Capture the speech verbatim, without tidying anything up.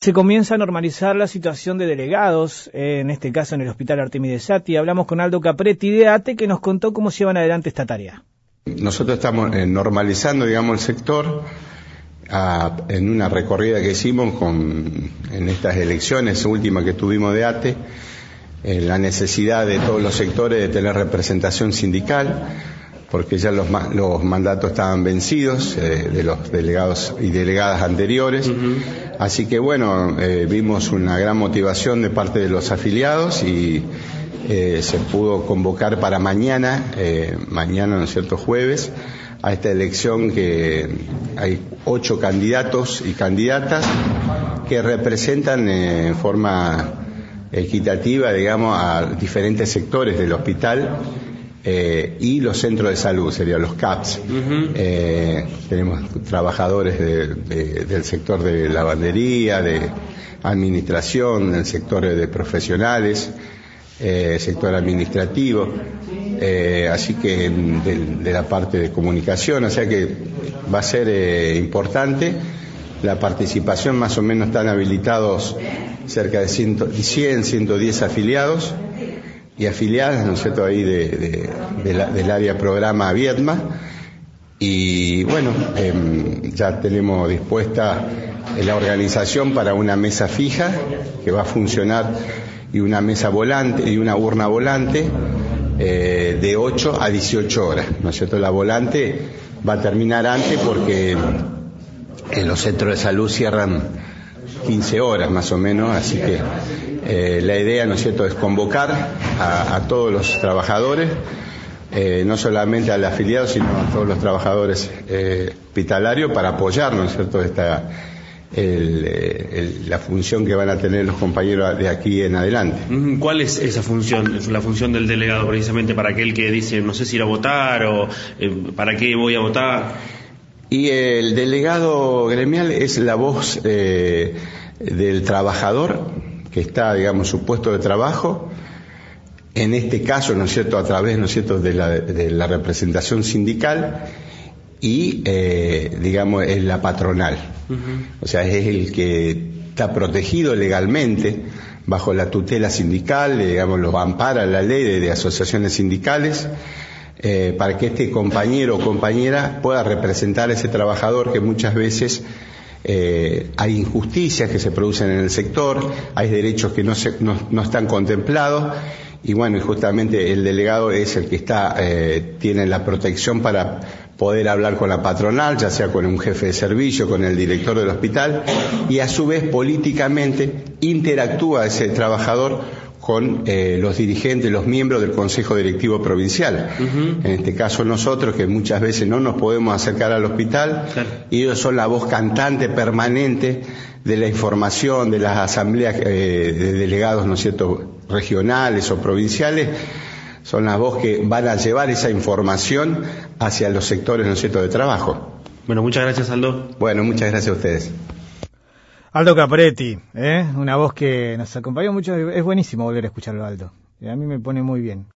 Se comienza a normalizar la situación de delegados, eh, en este caso en el Hospital Artemides Saty. Hablamos con Aldo Capretti de ATE, que nos contó cómo llevan adelante esta tarea. Nosotros estamos eh, normalizando, digamos, el sector a, en una recorrida que hicimos con, en estas elecciones últimas que tuvimos de ATE, eh, la necesidad de todos los sectores de tener representación sindical, porque ya los, los mandatos estaban vencidos eh, de los delegados y delegadas anteriores. Uh-huh. Así que bueno, eh, vimos una gran motivación de parte de los afiliados y eh, se pudo convocar para mañana, eh, mañana, ¿no es cierto?, jueves, a esta elección que hay ocho candidatos y candidatas que representan eh, en forma equitativa, digamos, a diferentes sectores del hospital. Eh, y los centros de salud, serían los C A Ps. Uh-huh. Eh, tenemos trabajadores de, de, del sector de lavandería, de administración, del sector de profesionales, eh, sector administrativo, eh, así que de, de la parte de comunicación, o sea que va a ser eh, importante. La participación, más o menos están habilitados cerca de cien, ciento diez afiliados y afiliadas, ¿no es cierto?, ahí de, de, de la, del área programa Viedma. Y bueno, eh, ya tenemos dispuesta la organización para una mesa fija que va a funcionar y una mesa volante y una urna volante eh, de ocho a dieciocho horas, ¿no es cierto? La volante va a terminar antes porque en los centros de salud cierran quince horas más o menos, así que eh, la idea, ¿no es cierto?, es convocar a, a todos los trabajadores, eh, no solamente al afiliado, sino a todos los trabajadores eh, hospitalarios para apoyar, ¿no es cierto?, esta, el, el, la función que van a tener los compañeros de aquí en adelante. ¿Cuál es esa función, la función del delegado precisamente para aquel que dice no sé si ir a votar o eh, para qué voy a votar? Y el delegado gremial es la voz eh, del trabajador que está, digamos, en su puesto de trabajo, en este caso, ¿no es cierto?, a través, ¿no es cierto?, de la, de la representación sindical y, eh, digamos, es la patronal. Uh-huh. O sea, es el que está protegido legalmente bajo la tutela sindical, digamos, lo ampara la ley de, de asociaciones sindicales. Eh, para que este compañero o compañera pueda representar a ese trabajador que muchas veces eh, hay injusticias que se producen en el sector, hay derechos que no, se, no, no están contemplados y bueno, y justamente el delegado es el que está eh, tiene la protección para poder hablar con la patronal, ya sea con un jefe de servicio, con el director del hospital, y a su vez políticamente interactúa ese trabajador con eh, los dirigentes, los miembros del Consejo Directivo Provincial. Uh-huh. En este caso nosotros, que muchas veces no nos podemos acercar al hospital, claro. Y ellos son la voz cantante permanente de la información, de las asambleas eh, de delegados, ¿no es cierto?, regionales o provinciales, son las voces que van a llevar esa información hacia los sectores, ¿no es cierto?, de trabajo. Bueno, muchas gracias, Aldo. Bueno, muchas gracias a ustedes. Aldo Capretti, ¿eh? Una voz que nos acompañó mucho, es buenísimo volver a escucharlo, Aldo. A mí me pone muy bien.